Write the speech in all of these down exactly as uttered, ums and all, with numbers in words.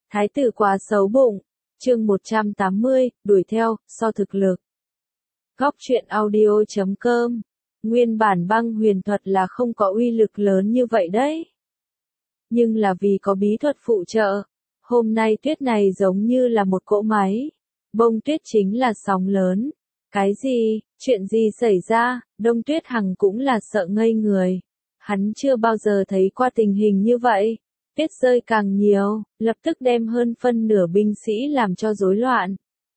Thái tử quá xấu bụng. Chương một trăm tám mươi, đuổi theo, so thực lực. Góc truyện audio chấm com. Nguyên bản băng huyền thuật là không có uy lực lớn như vậy đấy. Nhưng là vì có bí thuật phụ trợ, hôm nay tuyết này giống như là một cỗ máy. Bông tuyết chính là sóng lớn. Cái gì, chuyện gì xảy ra, Đông Tuyết Hằng cũng là sợ ngây người. Hắn chưa bao giờ thấy qua tình hình như vậy. Tuyết rơi càng nhiều, lập tức đem hơn phân nửa binh sĩ làm cho rối loạn.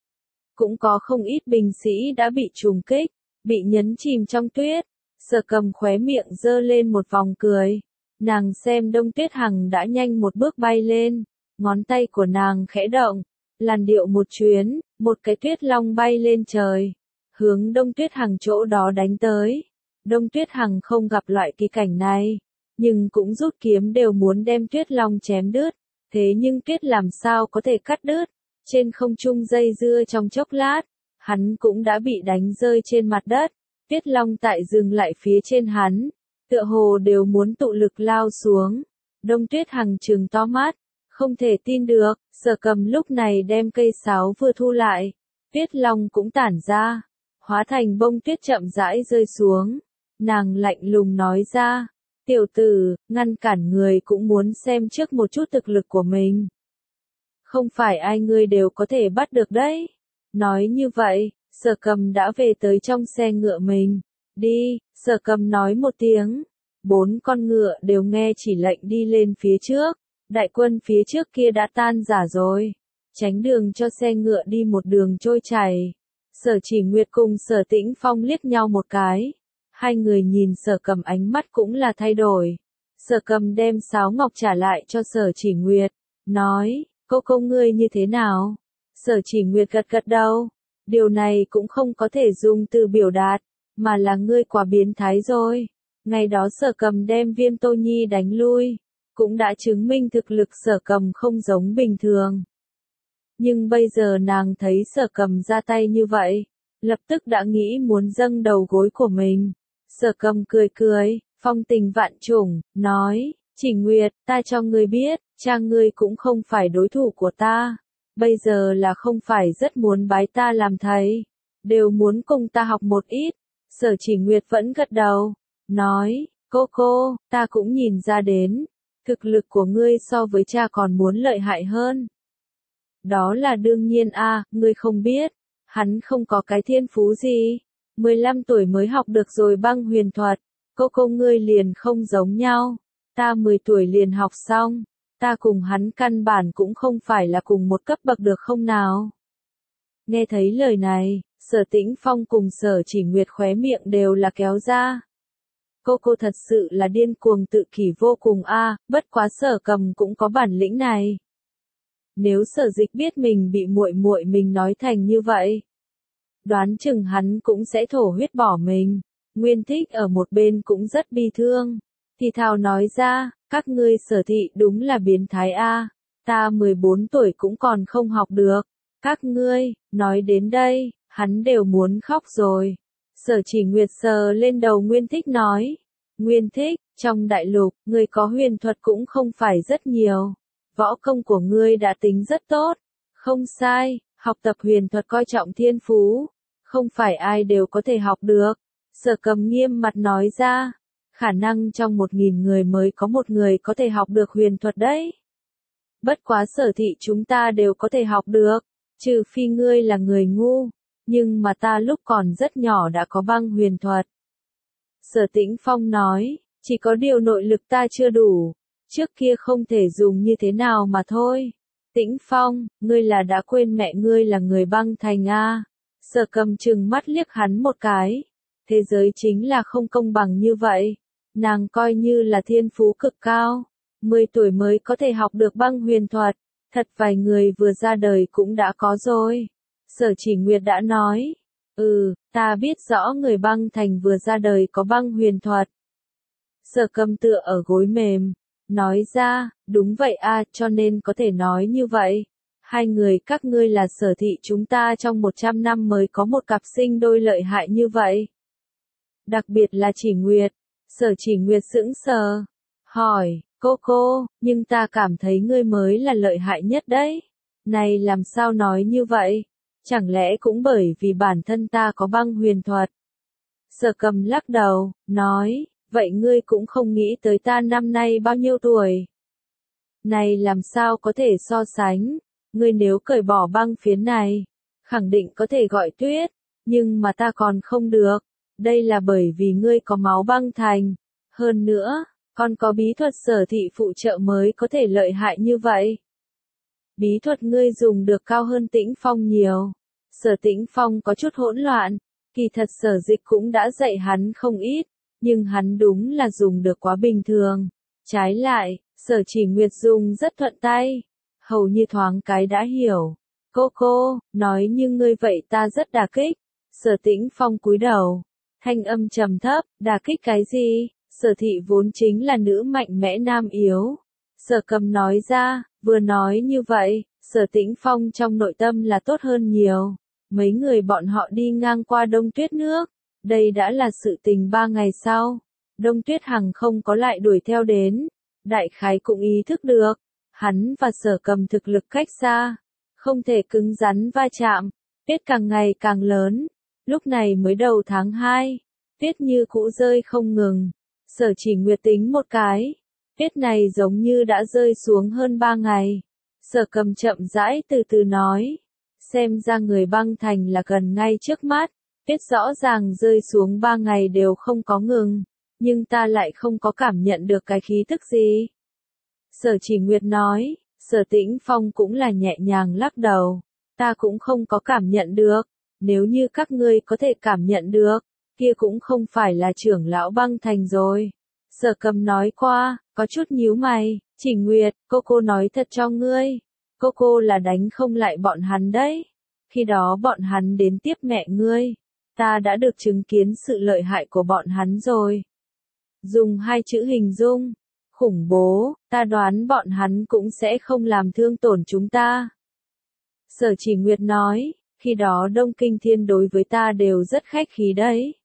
Cũng có không ít binh sĩ đã bị trùng kích, bị nhấn chìm trong tuyết. Sở Cầm khóe miệng giơ lên một vòng cười. Nàng xem Đông Tuyết Hằng đã nhanh một bước bay lên, ngón tay của nàng khẽ động, làn điệu một chuyến, một cái tuyết long bay lên trời, hướng Đông Tuyết Hằng chỗ đó đánh tới. Đông Tuyết Hằng không gặp loại kỳ cảnh này, nhưng cũng rút kiếm đều muốn đem tuyết long chém đứt, thế nhưng tuyết làm sao có thể cắt đứt, trên không trung dây dưa trong chốc lát, hắn cũng đã bị đánh rơi trên mặt đất, tuyết long tại dừng lại phía trên hắn, tựa hồ đều muốn tụ lực lao xuống. Đông Tuyết Hằng trừng to mắt, không thể tin được, Sở Cầm lúc này đem cây sáo vừa thu lại, tuyết long cũng tản ra, hóa thành bông tuyết chậm rãi rơi xuống. Nàng lạnh lùng nói ra, tiểu tử, ngăn cản người cũng muốn xem trước một chút thực lực của mình. Không phải ai ngươi đều có thể bắt được đấy. Nói như vậy, Sở Cầm đã về tới trong xe ngựa mình. Đi, Sở Cầm nói một tiếng. Bốn con ngựa đều nghe chỉ lệnh đi lên phía trước. Đại quân phía trước kia đã tan rã rồi. Tránh đường cho xe ngựa đi một đường trôi chảy. Sở Chỉ Nguyệt cùng Sở Tĩnh Phong liếc nhau một cái. Hai người nhìn Sở Cầm ánh mắt cũng là thay đổi. Sở Cầm đem sáo ngọc trả lại cho Sở Chỉ Nguyệt, nói, cô cô ngươi như thế nào? Sở Chỉ Nguyệt gật gật đầu, điều này cũng không có thể dùng từ biểu đạt, mà là ngươi quá biến thái rồi. Ngày đó Sở Cầm đem Viêm Tô Nhi đánh lui, cũng đã chứng minh thực lực Sở Cầm không giống bình thường. Nhưng bây giờ nàng thấy Sở Cầm ra tay như vậy, lập tức đã nghĩ muốn dâng đầu gối của mình. Sở Cầm cười cười, phong tình vạn trùng, nói, Chỉ Nguyệt, ta cho ngươi biết, cha ngươi cũng không phải đối thủ của ta. Bây giờ là không phải rất muốn bái ta làm thầy, đều muốn cùng ta học một ít. Sở Chỉ Nguyệt vẫn gật đầu, nói, cô cô, ta cũng nhìn ra đến, thực lực của ngươi so với cha còn muốn lợi hại hơn. Đó là đương nhiên a, ngươi không biết, hắn không có cái thiên phú gì. mười lăm tuổi mới học được rồi băng huyền thuật, cô cô ngươi liền không giống nhau, ta mười tuổi liền học xong, ta cùng hắn căn bản cũng không phải là cùng một cấp bậc được không nào. Nghe thấy lời này, Sở Tĩnh Phong cùng Sở Chỉ Nguyệt khóe miệng đều là kéo ra. Cô cô thật sự là điên cuồng tự kỷ vô cùng a, bất quá Sở Cầm cũng có bản lĩnh này. Nếu Sở Dịch biết mình bị muội muội mình nói thành như vậy, đoán chừng hắn cũng sẽ thổ huyết bỏ mình. Nguyên Thích ở một bên cũng rất bi thương, thì thào nói ra, các ngươi Sở thị đúng là biến thái a, ta mười bốn tuổi cũng còn không học được, các ngươi, nói đến đây, hắn đều muốn khóc rồi. Sở Chỉ Nguyệt sờ lên đầu Nguyên Thích nói, Nguyên Thích, trong đại lục, ngươi có huyền thuật cũng không phải rất nhiều, võ công của ngươi đã tính rất tốt, không sai, học tập huyền thuật coi trọng thiên phú, không phải ai đều có thể học được. Sở Cầm nghiêm mặt nói ra, khả năng trong một nghìn người mới có một người có thể học được huyền thuật đấy. Bất quá Sở thị chúng ta đều có thể học được, trừ phi ngươi là người ngu, nhưng mà ta lúc còn rất nhỏ đã có băng huyền thuật. Sở Tĩnh Phong nói, chỉ có điều nội lực ta chưa đủ, trước kia không thể dùng như thế nào mà thôi. Tĩnh Phong, ngươi là đã quên mẹ ngươi là người băng thành a. Sở Cầm trừng mắt liếc hắn một cái. Thế giới chính là không công bằng như vậy. Nàng coi như là thiên phú cực cao. mười tuổi mới có thể học được băng huyền thuật. Thật vài người vừa ra đời cũng đã có rồi. Sở Chỉ Nguyệt đã nói. Ừ, ta biết rõ người băng thành vừa ra đời có băng huyền thuật. Sở Cầm tựa ở gối mềm. Nói ra, đúng vậy a, cho nên có thể nói như vậy. Hai người các ngươi là Sở thị chúng ta trong một trăm năm mới có một cặp sinh đôi lợi hại như vậy. Đặc biệt là Chỉ Nguyệt. Sở Chỉ Nguyệt sững sờ, hỏi, Cô cô, nhưng ta cảm thấy ngươi mới là lợi hại nhất đấy. Này làm sao nói như vậy? Chẳng lẽ cũng bởi vì bản thân ta có băng huyền thuật? Sở Cầm lắc đầu, nói, vậy ngươi cũng không nghĩ tới ta năm nay bao nhiêu tuổi? Này làm sao có thể so sánh? Ngươi nếu cởi bỏ băng phiến này, khẳng định có thể gọi tuyết, nhưng mà ta còn không được. Đây là bởi vì ngươi có máu băng thành. Hơn nữa, còn có bí thuật Sở thị phụ trợ mới có thể lợi hại như vậy. Bí thuật ngươi dùng được cao hơn Tĩnh Phong nhiều. Sở Tĩnh Phong có chút hỗn loạn, kỳ thật Sở Dịch cũng đã dạy hắn không ít, nhưng hắn đúng là dùng được quá bình thường. Trái lại, Sở Chỉ Nguyệt dùng rất thuận tay, hầu như thoáng cái đã hiểu. Cô cô, nói như ngươi vậy ta rất đả kích. Sở Tĩnh Phong cúi đầu, thanh âm trầm thấp, đả kích cái gì? Sở thị vốn chính là nữ mạnh mẽ nam yếu. Sở Cầm nói ra, vừa nói như vậy, Sở Tĩnh Phong trong nội tâm là tốt hơn nhiều. Mấy người bọn họ đi ngang qua Đông Tuyết nước, đây đã là sự tình ba ngày sau. Đông Tuyết Hằng không có lại đuổi theo đến, đại khái cũng ý thức được, hắn và Sở Cầm thực lực cách xa, không thể cứng rắn va chạm, tuyết càng ngày càng lớn. Lúc này mới đầu tháng hai, tuyết như cũ rơi không ngừng. Sở Chỉ Nguyệt tính một cái, tuyết này giống như đã rơi xuống hơn ba ngày. Sở Cầm chậm rãi từ từ nói, xem ra người băng thành là gần ngay trước mắt, tuyết rõ ràng rơi xuống ba ngày đều không có ngừng, nhưng ta lại không có cảm nhận được cái khí tức gì. Sở Chỉ Nguyệt nói, Sở Tĩnh Phong cũng là nhẹ nhàng lắc đầu, ta cũng không có cảm nhận được, nếu như các ngươi có thể cảm nhận được, kia cũng không phải là trưởng lão băng thành rồi. Sở Cầm nói qua, có chút nhíu mày, Chỉ Nguyệt, cô cô nói thật cho ngươi, cô cô là đánh không lại bọn hắn đấy. Khi đó bọn hắn đến tiếp mẹ ngươi, ta đã được chứng kiến sự lợi hại của bọn hắn rồi. Dùng hai chữ hình dung, khủng bố, ta đoán bọn hắn cũng sẽ không làm thương tổn chúng ta. Sở Chỉ Nguyệt nói, khi đó Đông Kinh Thiên đối với ta đều rất khách khí đấy.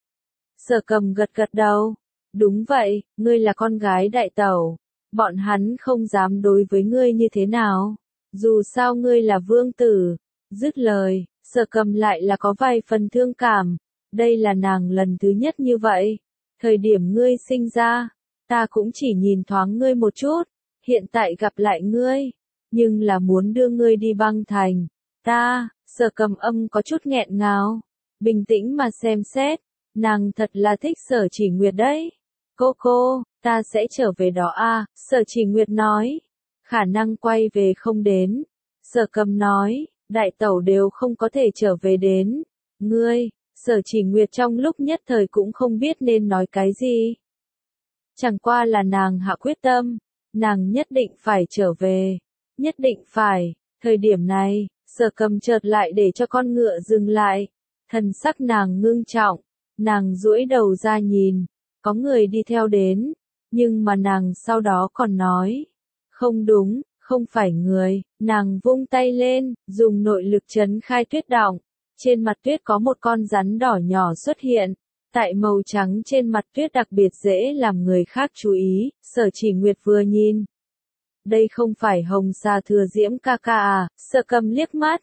Sở Cầm gật gật đầu, đúng vậy, ngươi là con gái đại tẩu, bọn hắn không dám đối với ngươi như thế nào, dù sao ngươi là vương tử. Dứt lời, Sở Cầm lại là có vài phần thương cảm, đây là nàng lần thứ nhất như vậy. Thời điểm ngươi sinh ra, ta cũng chỉ nhìn thoáng ngươi một chút, hiện tại gặp lại ngươi, nhưng là muốn đưa ngươi đi băng thành. Ta, Sở Cầm âm có chút nghẹn ngào, bình tĩnh mà xem xét, nàng thật là thích Sở Chỉ Nguyệt đấy. Cô cô, ta sẽ trở về đó à, Sở Chỉ Nguyệt nói, khả năng quay về không đến. Sở Cầm nói, đại tẩu đều không có thể trở về đến. Ngươi, Sở Chỉ Nguyệt trong lúc nhất thời cũng không biết nên nói cái gì. Chẳng qua là nàng hạ quyết tâm, nàng nhất định phải trở về, nhất định phải. Thời điểm này, Sở Cầm chợt lại để cho con ngựa dừng lại, thần sắc nàng ngưng trọng, nàng duỗi đầu ra nhìn, có người đi theo đến, nhưng mà nàng sau đó còn nói, không đúng, không phải người. Nàng vung tay lên, dùng nội lực trấn khai tuyết đọng, trên mặt tuyết có một con rắn đỏ nhỏ xuất hiện, tại màu trắng trên mặt tuyết đặc biệt dễ làm người khác chú ý. Sở Chỉ Nguyệt vừa nhìn, đây không phải Hồng Sa Thừa Diễm ca ca à? Sở Cầm liếc mắt,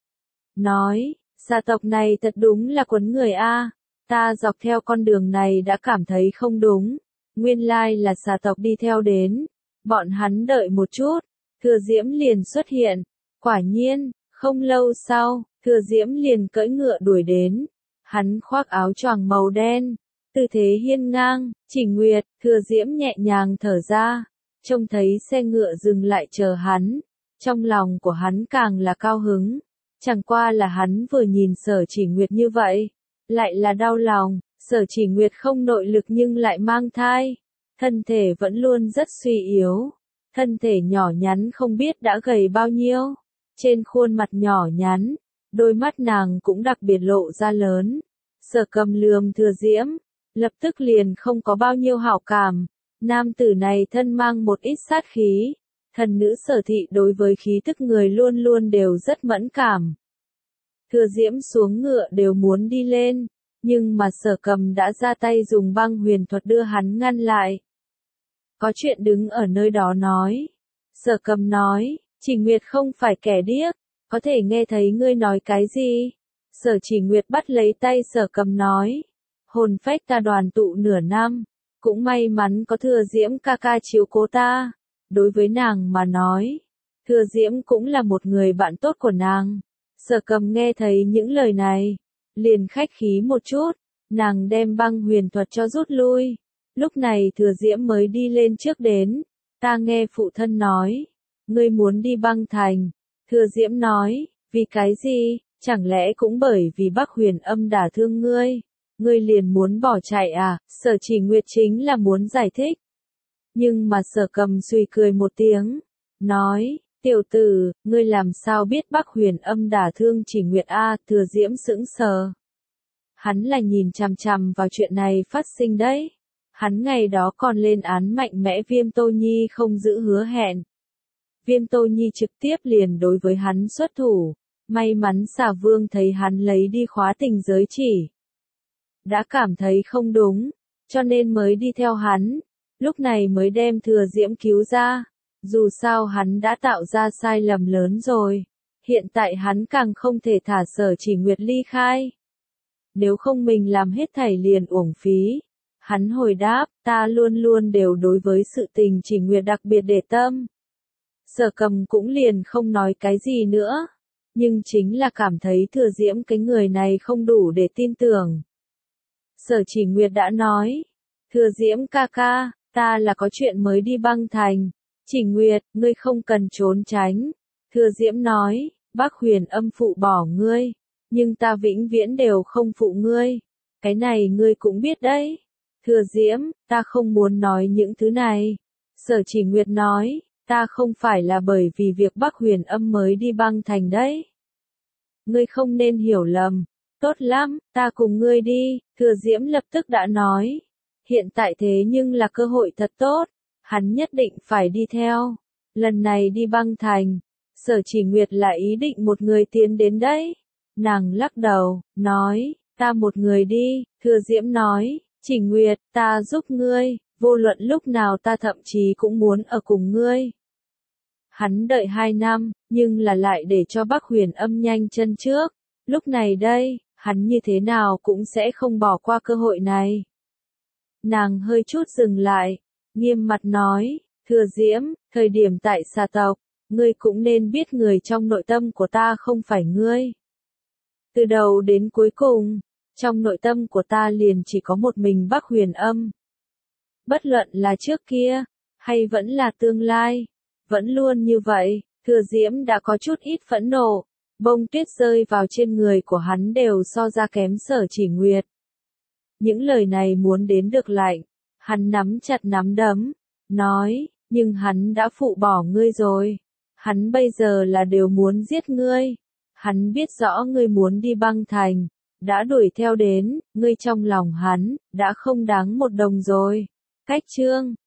nói, gia tộc này thật đúng là quấn người a. Ta dọc theo con đường này đã cảm thấy không đúng, nguyên lai là gia tộc đi theo đến. Bọn hắn đợi một chút, Thừa Diễm liền xuất hiện, quả nhiên, không lâu sau, Thừa Diễm liền cưỡi ngựa đuổi đến, hắn khoác áo choàng màu đen, tư thế hiên ngang. Chỉ Nguyệt, Thừa Diễm nhẹ nhàng thở ra, trông thấy xe ngựa dừng lại chờ hắn, trong lòng của hắn càng là cao hứng, chẳng qua là hắn vừa nhìn Sở Chỉ Nguyệt như vậy, lại là đau lòng. Sở Chỉ Nguyệt không nội lực nhưng lại mang thai, thân thể vẫn luôn rất suy yếu. Thân thể nhỏ nhắn không biết đã gầy bao nhiêu, trên khuôn mặt nhỏ nhắn, đôi mắt nàng cũng đặc biệt lộ ra lớn. Sở Cầm lườm Thừa Diễm, lập tức liền không có bao nhiêu hảo cảm, nam tử này thân mang một ít sát khí, thần nữ Sở thị đối với khí tức người luôn luôn đều rất mẫn cảm. Thừa Diễm xuống ngựa đều muốn đi lên, nhưng mà Sở Cầm đã ra tay dùng băng huyền thuật đưa hắn ngăn lại. có chuyện đứng ở nơi đó nói. Sở Cầm nói, Chỉ Nguyệt không phải kẻ điếc, có thể nghe thấy ngươi nói cái gì. Sở Chỉ Nguyệt bắt lấy tay Sở Cầm nói, hồn phách ta đoàn tụ nửa năm, cũng may mắn có Thừa Diễm ca ca chiếu cố ta. Đối với nàng mà nói, Thừa Diễm cũng là một người bạn tốt của nàng. Sở Cầm nghe thấy những lời này, liền khách khí một chút, nàng đem băng huyền thuật cho rút lui. Lúc này Thừa Diễm mới đi lên trước đến, ta nghe phụ thân nói, ngươi muốn đi băng thành. Thừa Diễm nói, vì cái gì, chẳng lẽ cũng bởi vì Bắc Huyền Âm đả thương ngươi, ngươi liền muốn bỏ chạy à? Sở Chỉ Nguyệt chính là muốn giải thích. Nhưng mà Sở Cầm suy cười một tiếng, nói, tiểu tử, ngươi làm sao biết Bắc Huyền Âm đả thương Chỉ Nguyệt a? Thừa Diễm sững sờ. Hắn là nhìn chằm chằm vào chuyện này phát sinh đấy. Hắn ngày đó còn lên án mạnh mẽ Viêm Tô Nhi không giữ hứa hẹn. Viêm Tô Nhi trực tiếp liền đối với hắn xuất thủ. May mắn Xà Vương thấy hắn lấy đi khóa tình giới chỉ. Đã cảm thấy không đúng, cho nên mới đi theo hắn. Lúc này mới đem Thừa Diễm cứu ra. Dù sao hắn đã tạo ra sai lầm lớn rồi. Hiện tại hắn càng không thể thả Sở Chỉ Nguyệt ly khai. Nếu không mình làm hết thảy liền uổng phí. Hắn hồi đáp, ta luôn luôn đều đối với sự tình Chỉ Nguyệt đặc biệt để tâm. Sở Cầm cũng liền không nói cái gì nữa. Nhưng chính là cảm thấy Thừa Diễm cái người này không đủ để tin tưởng. Sở Chỉ Nguyệt đã nói, Thừa Diễm ca ca, ta là có chuyện mới đi băng thành. Chỉ Nguyệt, ngươi không cần trốn tránh. Thừa Diễm nói, Bắc Huyền Âm phụ bỏ ngươi, nhưng ta vĩnh viễn đều không phụ ngươi. Cái này ngươi cũng biết đấy. Thừa Diễm, ta không muốn nói những thứ này. Sở Chỉ Nguyệt nói, ta không phải là bởi vì việc Bắc Huyền Âm mới đi băng thành đấy. Ngươi không nên hiểu lầm. Tốt lắm, ta cùng ngươi đi. Thừa Diễm lập tức đã nói. Hiện tại thế nhưng là cơ hội thật tốt. Hắn nhất định phải đi theo. Lần này đi băng thành. Sở Chỉ Nguyệt là ý định một người tiến đến đấy. Nàng lắc đầu, nói, ta một người đi. Thừa Diễm nói, Chỉ Nguyệt, ta giúp ngươi. Vô luận lúc nào ta thậm chí cũng muốn ở cùng ngươi. Hắn đợi hai năm, nhưng là lại để cho Bắc Huyền Âm nhanh chân trước. Lúc này đây, hắn như thế nào cũng sẽ không bỏ qua cơ hội này. Nàng hơi chút dừng lại, nghiêm mặt nói, Thừa Diễm, thời điểm tại Xà tộc, ngươi cũng nên biết người trong nội tâm của ta không phải ngươi. Từ đầu đến cuối cùng, trong nội tâm của ta liền chỉ có một mình Bắc Huyền Âm. Bất luận là trước kia, hay vẫn là tương lai, vẫn luôn như vậy. Thừa Diễm đã có chút ít phẫn nộ, bông tuyết rơi vào trên người của hắn đều so ra kém Sở Chỉ Nguyệt. Những lời này muốn đến được lạnh, hắn nắm chặt nắm đấm, nói, nhưng hắn đã phụ bỏ ngươi rồi. Hắn bây giờ là đều muốn giết ngươi. Hắn biết rõ ngươi muốn đi băng thành, đã đuổi theo đến, ngươi trong lòng hắn, đã không đáng một đồng rồi. Cách chương